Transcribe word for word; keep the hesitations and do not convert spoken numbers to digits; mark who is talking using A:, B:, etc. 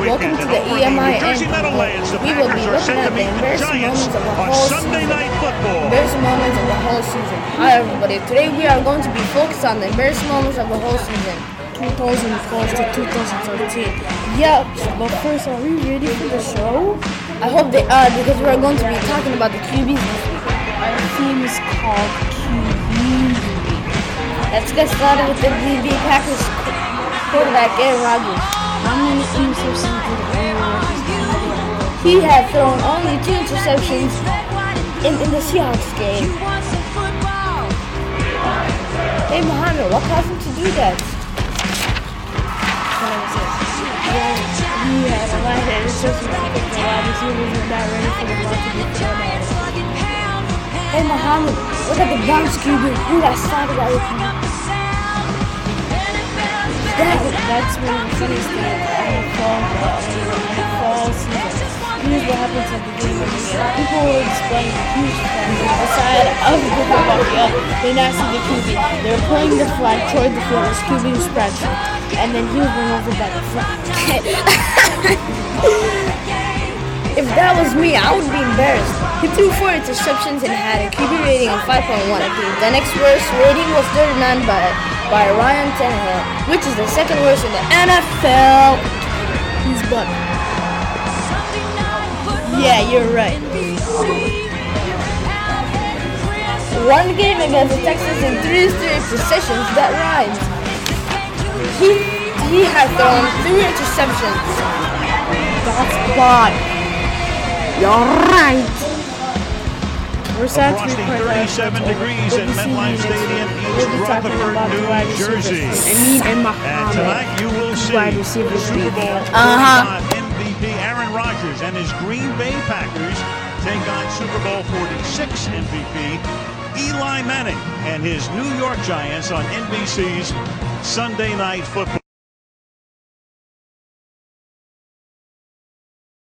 A: Welcome to the E M I N. We will be looking at the embarrassing moments of the whole season. Embarrassing moments of the whole season. Hi everybody, today we are going to be focused on the embarrassing moments of the whole season.
B: twenty twelve to twenty thirteen.
A: Yep, but first, are we ready for the show? I hope they are, because we are going to be talking about the Q Bs this week.
B: Our theme is called Q B.
A: Let's get started with the Green Bay Packers quarterback Aaron Rodgers.
B: How many interceptions did Aaron Rodgers have?
A: He had thrown only two interceptions in, in the Seahawks game. Hey Muhammad, what caused him to do that?
B: He had a lot of interceptions because the wide receivers were not ready for the ball to be thrown at him.
A: Hey Muhammad, look at the Browns Q B. Who got started by the Q B?
B: That, that's one of the funniest things in the fall, in the fall season. Here's what happens at the beginning of the year. People were displaying a huge flag on the side of the football field. They not see the Q B. They were pulling the flag toward the field as Q B was scratching. And then he was run over by the flag.
A: If that was me, I would be embarrassed. He threw four interceptions and had a Q B rating of five point one. The next worst rating was thirty-nine by, by Ryan Tannehill, which is the second worst in the N F L.
B: He's butt.
A: Yeah, you're right. One game against the Texans in three straight possessions, that rhymes. He he had thrown three interceptions.
B: That's bad. You're right. We're sad to report
C: thirty-seven degrees at MetLife Stadium, East Rutherford, New Jersey.
B: Amin and
C: And tonight you will see
B: wide receivers
C: Super Bowl
A: Uh-huh.
C: M V P Aaron Rodgers and his Green Bay Packers take on Super Bowl forty-six M V P Eli Manning and his New York Giants on N B C's Sunday Night Football.